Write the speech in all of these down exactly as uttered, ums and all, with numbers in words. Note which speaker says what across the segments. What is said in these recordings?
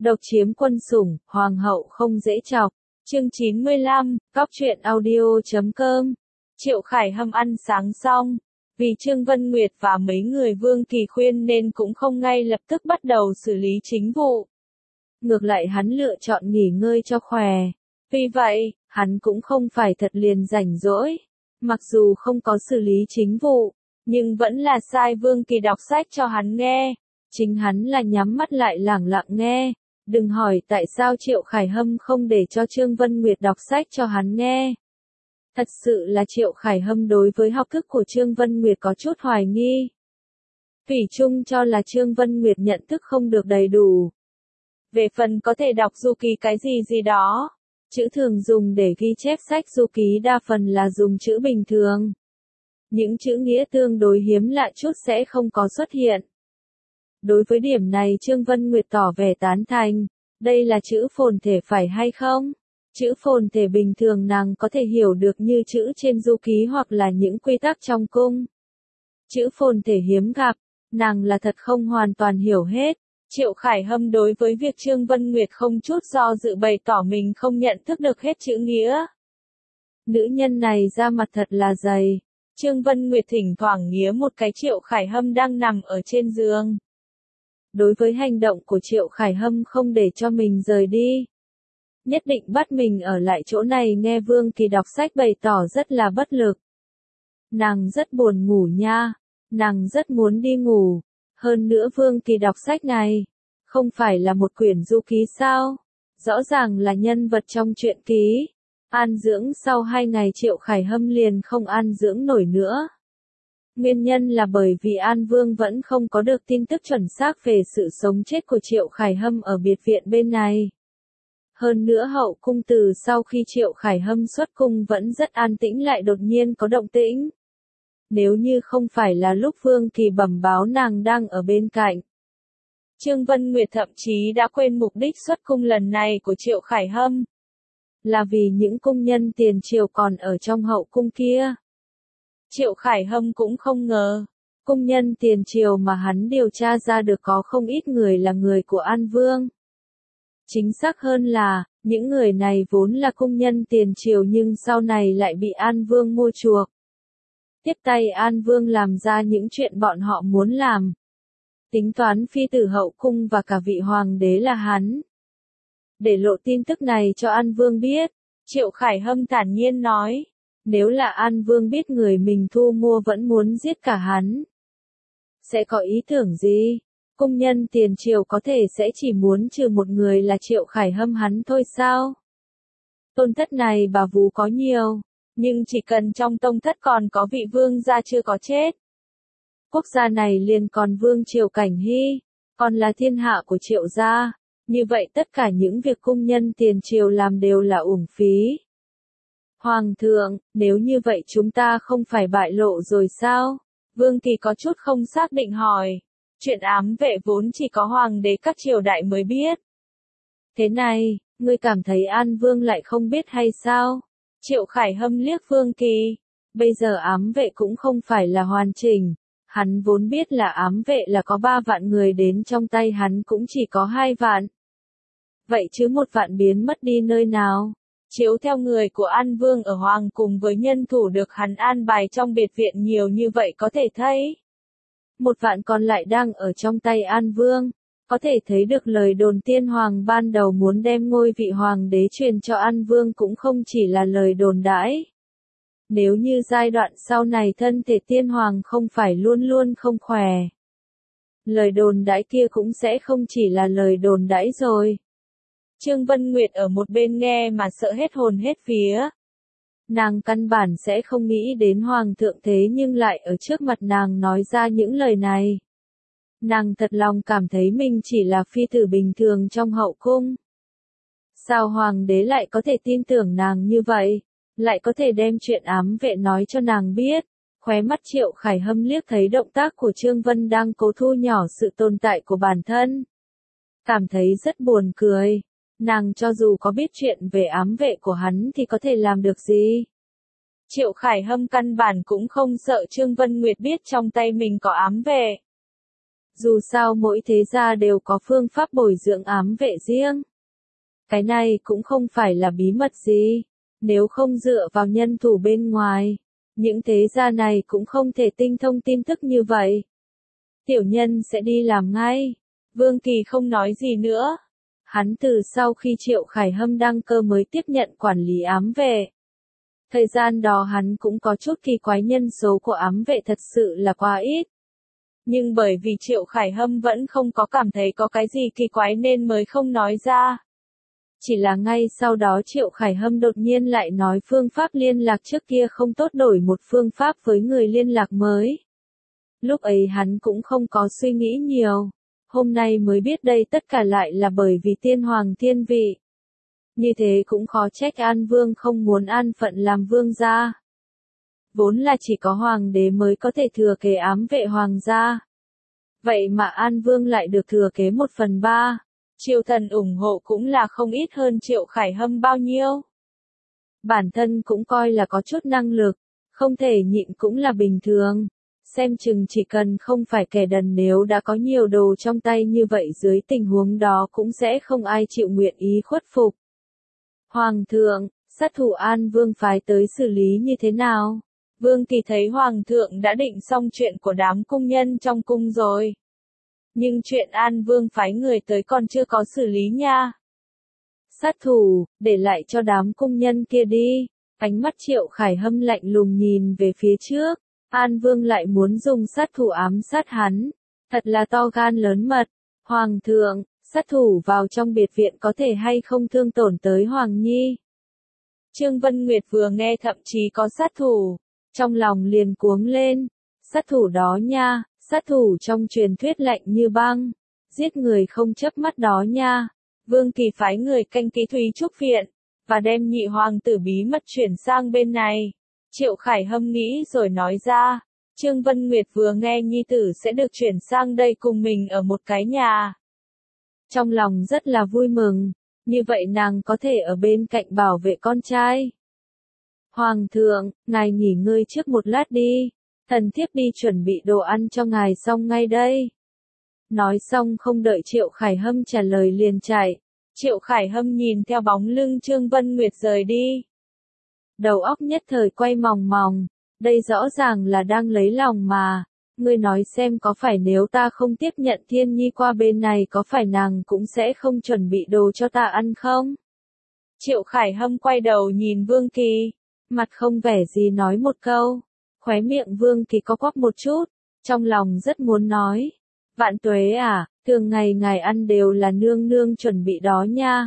Speaker 1: Độc chiếm quân sủng, hoàng hậu không dễ chọc. Chương chín mươi lăm, cóc truyện audio chấm com. Triệu Khải Hâm ăn sáng xong, vì Trương Vân Nguyệt và mấy người Vương Kỳ khuyên nên cũng không ngay lập tức bắt đầu xử lý chính vụ. Ngược lại hắn lựa chọn nghỉ ngơi cho khỏe. Vì vậy, hắn cũng không phải thật liền rảnh rỗi. Mặc dù không có xử lý chính vụ, nhưng vẫn là sai Vương Kỳ đọc sách cho hắn nghe. Chính hắn là nhắm mắt lại lẳng lặng nghe. Đừng hỏi tại sao Triệu Khải Hâm không để cho Trương Vân Nguyệt đọc sách cho hắn nghe. Thật sự là Triệu Khải Hâm đối với học thức của Trương Vân Nguyệt có chút hoài nghi. Thủy chung cho là Trương Vân Nguyệt nhận thức không được đầy đủ. Về phần có thể đọc du ký cái gì gì đó, chữ thường dùng để ghi chép sách du ký đa phần là dùng chữ bình thường. Những chữ nghĩa tương đối hiếm lạ chút sẽ không có xuất hiện. Đối với điểm này Trương Vân Nguyệt tỏ vẻ tán thành, đây là chữ phồn thể phải hay không? Chữ phồn thể bình thường nàng có thể hiểu được như chữ trên du ký hoặc là những quy tắc trong cung. Chữ phồn thể hiếm gặp, nàng là thật không hoàn toàn hiểu hết. Triệu Khải Hâm đối với việc Trương Vân Nguyệt không chút do dự bày tỏ mình không nhận thức được hết chữ nghĩa. Nữ nhân này ra mặt thật là dày. Trương Vân Nguyệt thỉnh thoảng nghía một cái Triệu Khải Hâm đang nằm ở trên giường. Đối với hành động của Triệu Khải Hâm không để cho mình rời đi. Nhất định bắt mình ở lại chỗ này nghe Vương Kỳ đọc sách bày tỏ rất là bất lực. Nàng rất buồn ngủ nha. Nàng rất muốn đi ngủ. Hơn nữa Vương Kỳ đọc sách này, không phải là một quyển du ký sao? Rõ ràng là nhân vật trong truyện ký. An dưỡng sau hai ngày Triệu Khải Hâm liền không an dưỡng nổi nữa. Nguyên nhân là bởi vì An Vương vẫn không có được tin tức chuẩn xác về sự sống chết của Triệu Khải Hâm ở biệt viện bên này. Hơn nữa hậu cung từ sau khi Triệu Khải Hâm xuất cung vẫn rất an tĩnh lại đột nhiên có động tĩnh. Nếu như không phải là lúc Vương Kỳ bẩm báo nàng đang ở bên cạnh. Trương Vân Nguyệt thậm chí đã quên mục đích xuất cung lần này của Triệu Khải Hâm. Là vì những cung nhân tiền triều còn ở trong hậu cung kia. Triệu Khải Hâm cũng không ngờ, cung nhân tiền triều mà hắn điều tra ra được có không ít người là người của An Vương. Chính xác hơn là, những người này vốn là cung nhân tiền triều nhưng sau này lại bị An Vương mua chuộc. Tiếp tay An Vương làm ra những chuyện bọn họ muốn làm. Tính toán phi tử hậu cung và cả vị hoàng đế là hắn. Để lộ tin tức này cho An Vương biết, Triệu Khải Hâm thản nhiên nói. Nếu là An Vương biết người mình thu mua vẫn muốn giết cả hắn, sẽ có ý tưởng gì? Cung nhân tiền triều có thể sẽ chỉ muốn trừ một người là Triệu Khải Hâm hắn thôi sao? Tôn thất này bà vú có nhiều, nhưng chỉ cần trong tông thất còn có vị vương gia chưa có chết. Quốc gia này liền còn vương triều Cảnh Hy, còn là thiên hạ của Triệu gia, như vậy tất cả những việc cung nhân tiền triều làm đều là uổng phí. Hoàng thượng, nếu như vậy chúng ta không phải bại lộ rồi sao? Vương Kỳ có chút không xác định hỏi. Chuyện ám vệ vốn chỉ có hoàng đế các triều đại mới biết. Thế này, ngươi cảm thấy An Vương lại không biết hay sao? Triệu Khải Hâm liếc Vương Kỳ. Bây giờ ám vệ cũng không phải là hoàn chỉnh. Hắn vốn biết là ám vệ là có ba vạn người đến trong tay hắn cũng chỉ có hai vạn. Vậy chứ một vạn biến mất đi nơi nào? Chiếu theo người của An Vương ở Hoàng cùng với nhân thủ được hắn an bài trong biệt viện nhiều như vậy có thể thấy. Một vạn còn lại đang ở trong tay An Vương. Có thể thấy được lời đồn tiên hoàng ban đầu muốn đem ngôi vị hoàng đế truyền cho An Vương cũng không chỉ là lời đồn đãi. Nếu như giai đoạn sau này thân thể tiên hoàng không phải luôn luôn không khỏe. Lời đồn đãi kia cũng sẽ không chỉ là lời đồn đãi rồi. Trương Vân Nguyệt ở một bên nghe mà sợ hết hồn hết vía. Nàng căn bản sẽ không nghĩ đến hoàng thượng thế nhưng lại ở trước mặt nàng nói ra những lời này. Nàng thật lòng cảm thấy mình chỉ là phi tử bình thường trong hậu cung. Sao hoàng đế lại có thể tin tưởng nàng như vậy, lại có thể đem chuyện ám vệ nói cho nàng biết. Khóe mắt Triệu Khải Hâm liếc thấy động tác của Trương Vân đang cố thu nhỏ sự tồn tại của bản thân. Cảm thấy rất buồn cười. Nàng cho dù có biết chuyện về ám vệ của hắn thì có thể làm được gì? Triệu Khải Hâm căn bản cũng không sợ Trương Vân Nguyệt biết trong tay mình có ám vệ. Dù sao mỗi thế gia đều có phương pháp bồi dưỡng ám vệ riêng. Cái này cũng không phải là bí mật gì. Nếu không dựa vào nhân thủ bên ngoài, những thế gia này cũng không thể tinh thông tin tức như vậy. Tiểu nhân sẽ đi làm ngay. Vương Kỳ không nói gì nữa. Hắn từ sau khi Triệu Khải Hâm đăng cơ mới tiếp nhận quản lý ám vệ. Thời gian đó hắn cũng có chút kỳ quái, nhân số của ám vệ thật sự là quá ít. Nhưng bởi vì Triệu Khải Hâm vẫn không có cảm thấy có cái gì kỳ quái nên mới không nói ra. Chỉ là ngay sau đó Triệu Khải Hâm đột nhiên lại nói phương pháp liên lạc trước kia không tốt, đổi một phương pháp với người liên lạc mới. Lúc ấy hắn cũng không có suy nghĩ nhiều. Hôm nay mới biết đây tất cả lại là bởi vì tiên hoàng thiên vị. Như thế cũng khó trách An Vương không muốn an phận làm vương gia. Vốn là chỉ có hoàng đế mới có thể thừa kế ám vệ hoàng gia. Vậy mà An Vương lại được thừa kế một phần ba. Triều thần ủng hộ cũng là không ít hơn Triệu Khải Hâm bao nhiêu. Bản thân cũng coi là có chút năng lực, không thể nhịn cũng là bình thường. Xem chừng chỉ cần không phải kẻ đần, nếu đã có nhiều đồ trong tay như vậy dưới tình huống đó cũng sẽ không ai chịu nguyện ý khuất phục. Hoàng thượng, sát thủ An Vương phái tới xử lý như thế nào? Vương Kỳ thấy Hoàng thượng đã định xong chuyện của đám cung nhân trong cung rồi. Nhưng chuyện An Vương phái người tới còn chưa có xử lý nha. Sát thủ, để lại cho đám cung nhân kia đi. Ánh mắt Triệu Khải Hâm lạnh lùng nhìn về phía trước. An Vương lại muốn dùng sát thủ ám sát hắn. Thật là to gan lớn mật. Hoàng thượng, sát thủ vào trong biệt viện có thể hay không thương tổn tới Hoàng Nhi? Trương Vân Nguyệt vừa nghe thậm chí có sát thủ. Trong lòng liền cuống lên. Sát thủ đó nha, sát thủ trong truyền thuyết lạnh như băng. Giết người không chớp mắt đó nha. Vương Kỳ phái người canh kỹ Thúy Trúc viện. Và đem nhị hoàng tử bí mật chuyển sang bên này. Triệu Khải Hâm nghĩ rồi nói ra. Trương Vân Nguyệt vừa nghe nhi tử sẽ được chuyển sang đây cùng mình ở một cái nhà. Trong lòng rất là vui mừng. Như vậy nàng có thể ở bên cạnh bảo vệ con trai. Hoàng thượng, ngài nghỉ ngơi trước một lát đi. Thần thiếp đi chuẩn bị đồ ăn cho ngài xong ngay đây. Nói xong không đợi Triệu Khải Hâm trả lời liền chạy. Triệu Khải Hâm nhìn theo bóng lưng Trương Vân Nguyệt rời đi. Đầu óc nhất thời quay mòng mòng. Đây rõ ràng là đang lấy lòng mà. Ngươi nói xem, có phải nếu ta không tiếp nhận Thiên Nhi qua bên này có phải nàng cũng sẽ không chuẩn bị đồ cho ta ăn không? Triệu Khải Hâm quay đầu nhìn Vương Kỳ. Mặt không vẻ gì nói một câu. Khóe miệng Vương Kỳ có quắp một chút. Trong lòng rất muốn nói. Vạn tuế à, thường ngày ngài ăn đều là nương nương chuẩn bị đó nha.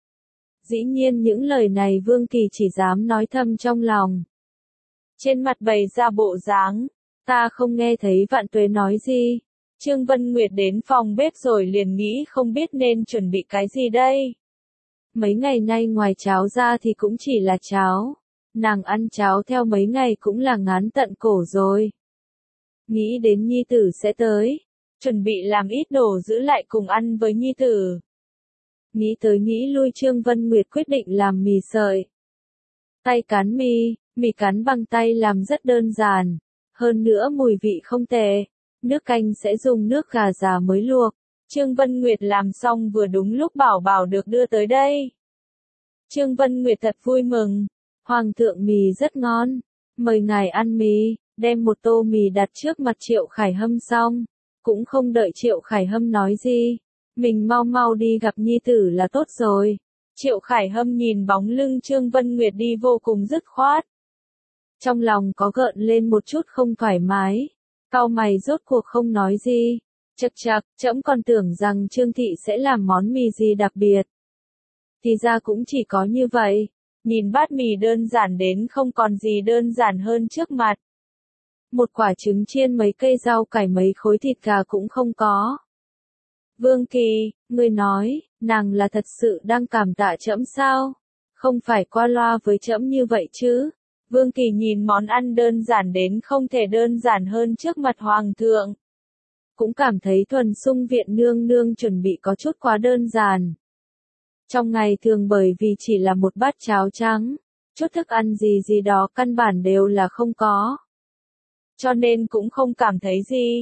Speaker 1: Dĩ nhiên những lời này Vương Kỳ chỉ dám nói thầm trong lòng. Trên mặt bày ra bộ dáng. Ta không nghe thấy Vạn tuế nói gì. Trương Vân Nguyệt đến phòng bếp rồi liền nghĩ không biết nên chuẩn bị cái gì đây. Mấy ngày nay ngoài cháo ra thì cũng chỉ là cháo. Nàng ăn cháo theo mấy ngày cũng là ngán tận cổ rồi. Nghĩ đến nhi tử sẽ tới. Chuẩn bị làm ít đồ giữ lại cùng ăn với nhi tử. Nghĩ tới nghĩ lui Trương Vân Nguyệt quyết định làm mì sợi. Tay cán mì, mì cán bằng tay làm rất đơn giản. Hơn nữa mùi vị không tệ. Nước canh sẽ dùng nước gà già mới luộc. Trương Vân Nguyệt làm xong vừa đúng lúc Bảo Bảo được đưa tới đây. Trương Vân Nguyệt thật vui mừng. Hoàng thượng mì rất ngon. Mời ngài ăn mì. Đem một tô mì đặt trước mặt Triệu Khải Hâm xong. Cũng không đợi Triệu Khải Hâm nói gì. Mình mau mau đi gặp nhi tử là tốt rồi. Triệu Khải Hâm nhìn bóng lưng Trương Vân Nguyệt đi vô cùng dứt khoát. Trong lòng có gợn lên một chút không thoải mái. Cau mày rốt cuộc không nói gì. Chậc chậc, trẫm còn tưởng rằng Trương thị sẽ làm món mì gì đặc biệt. Thì ra cũng chỉ có như vậy. Nhìn bát mì đơn giản đến không còn gì đơn giản hơn trước mặt. Một quả trứng chiên, mấy cây rau cải, mấy khối thịt gà cũng không có. Vương Kỳ, ngươi nói, nàng là thật sự đang cảm tạ trẫm sao? Không phải qua loa với trẫm như vậy chứ? Vương Kỳ nhìn món ăn đơn giản đến không thể đơn giản hơn trước mặt hoàng thượng. Cũng cảm thấy Thuần Sung viện nương nương chuẩn bị có chút quá đơn giản. Trong ngày thường bởi vì chỉ là một bát cháo trắng, chút thức ăn gì gì đó căn bản đều là không có. Cho nên cũng không cảm thấy gì.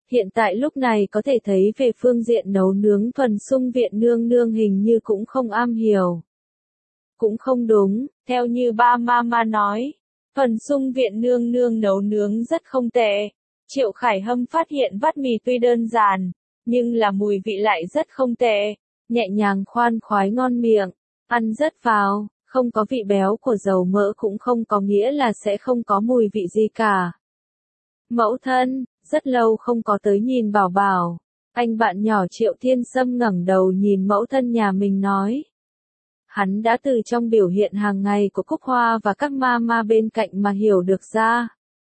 Speaker 1: Hiện tại lúc này có thể thấy về phương diện nấu nướng thuần sung viện nương nương hình như cũng không am hiểu. Cũng không đúng, theo như ba mama nói, thuần sung viện nương nương nấu nướng rất không tệ. Triệu Khải Hâm phát hiện vắt mì tuy đơn giản, nhưng là mùi vị lại rất không tệ, nhẹ nhàng khoan khoái ngon miệng, ăn rất vào, không có vị béo của dầu mỡ cũng không có nghĩa là sẽ không có mùi vị gì cả. Mẫu thân, rất lâu không có tới nhìn Bảo Bảo, anh bạn nhỏ Triệu Thiên Sâm ngẩng đầu nhìn mẫu thân nhà mình nói. Hắn đã từ trong biểu hiện hàng ngày của Cúc Hoa và các mama bên cạnh mà hiểu được ra.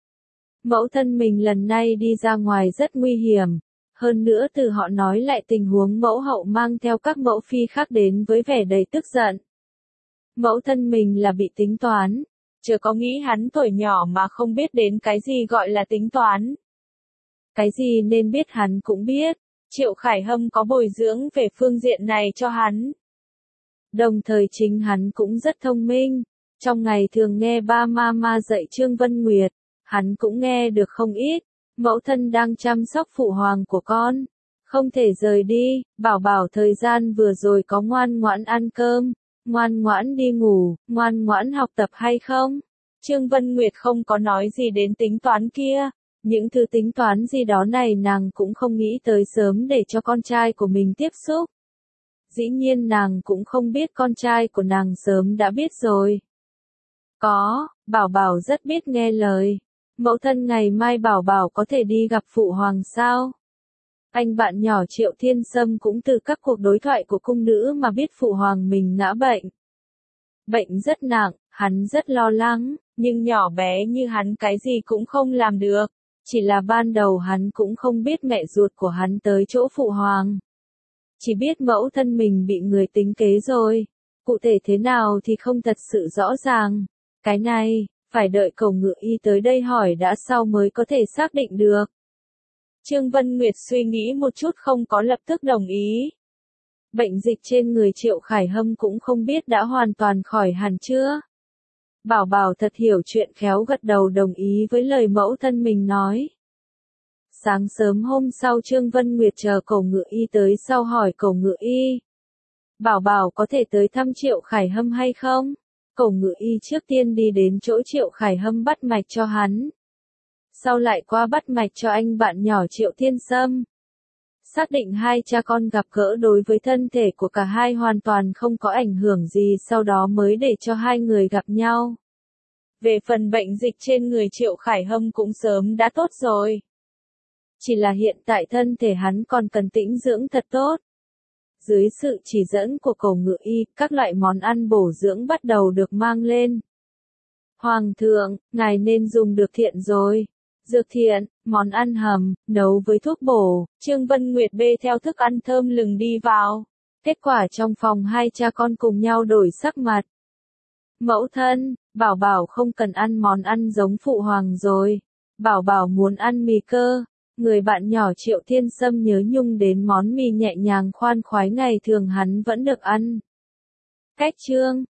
Speaker 1: Mẫu thân mình lần này đi ra ngoài rất nguy hiểm, hơn nữa từ họ nói lại tình huống mẫu hậu mang theo các mẫu phi khác đến với vẻ đầy tức giận. Mẫu thân mình là bị tính toán, chưa có nghĩ hắn tuổi nhỏ mà không biết đến cái gì gọi là tính toán. Cái gì nên biết hắn cũng biết, Triệu Khải Hâm có bồi dưỡng về phương diện này cho hắn. Đồng thời chính hắn cũng rất thông minh, trong ngày thường nghe ba mama dạy Trương Vân Nguyệt, hắn cũng nghe được không ít, mẫu thân đang chăm sóc phụ hoàng của con, không thể rời đi, Bảo Bảo thời gian vừa rồi có ngoan ngoãn ăn cơm, ngoan ngoãn đi ngủ, ngoan ngoãn học tập hay không? Trương Vân Nguyệt không có nói gì đến tính toán kia, những thứ tính toán gì đó này nàng cũng không nghĩ tới sớm để cho con trai của mình tiếp xúc. Dĩ nhiên nàng cũng không biết con trai của nàng sớm đã biết rồi. Có, Bảo Bảo rất biết nghe lời. Mẫu thân ngày mai Bảo Bảo có thể đi gặp phụ hoàng sao? Anh bạn nhỏ Triệu Thiên Sâm cũng từ các cuộc đối thoại của cung nữ mà biết phụ hoàng mình ngã bệnh. Bệnh rất nặng, hắn rất lo lắng, nhưng nhỏ bé như hắn cái gì cũng không làm được. Chỉ là ban đầu hắn cũng không biết mẹ ruột của hắn tới chỗ phụ hoàng. Chỉ biết mẫu thân mình bị người tính kế rồi. Cụ thể thế nào thì không thật sự rõ ràng. Cái này, phải đợi Cầu Ngự Y tới đây hỏi đã sau mới có thể xác định được. Trương Vân Nguyệt suy nghĩ một chút không có lập tức đồng ý. Bệnh dịch trên người Triệu Khải Hâm cũng không biết đã hoàn toàn khỏi hẳn chưa. Bảo Bảo thật hiểu chuyện khéo gật đầu đồng ý với lời mẫu thân mình nói. Sáng sớm hôm sau Trương Vân Nguyệt chờ Cầu Ngự Y tới sau hỏi Cầu Ngự Y. Bảo Bảo có thể tới thăm Triệu Khải Hâm hay không? Cầu Ngự Y trước tiên đi đến chỗ Triệu Khải Hâm bắt mạch cho hắn. Sau lại qua bắt mạch cho anh bạn nhỏ Triệu Thiên Sâm. Xác định hai cha con gặp gỡ đối với thân thể của cả hai hoàn toàn không có ảnh hưởng gì sau đó mới để cho hai người gặp nhau. Về phần bệnh dịch trên người Triệu Khải Hâm cũng sớm đã tốt rồi. Chỉ là hiện tại thân thể hắn còn cần tĩnh dưỡng thật tốt. Dưới sự chỉ dẫn của Cầu Ngự Y, các loại món ăn bổ dưỡng bắt đầu được mang lên. Hoàng thượng, ngài nên dùng được thiện rồi. Dược thiện, món ăn hầm, nấu với thuốc bổ, Trương Vân Nguyệt bê theo thức ăn thơm lừng đi vào. Kết quả trong phòng hai cha con cùng nhau đổi sắc mặt. Mẫu thân, Bảo Bảo không cần ăn món ăn giống phụ hoàng rồi. Bảo Bảo muốn ăn mì cơ. Người bạn nhỏ Triệu Thiên Sâm nhớ nhung đến món mì nhẹ nhàng khoan khoái ngày thường hắn vẫn được ăn. Cách chương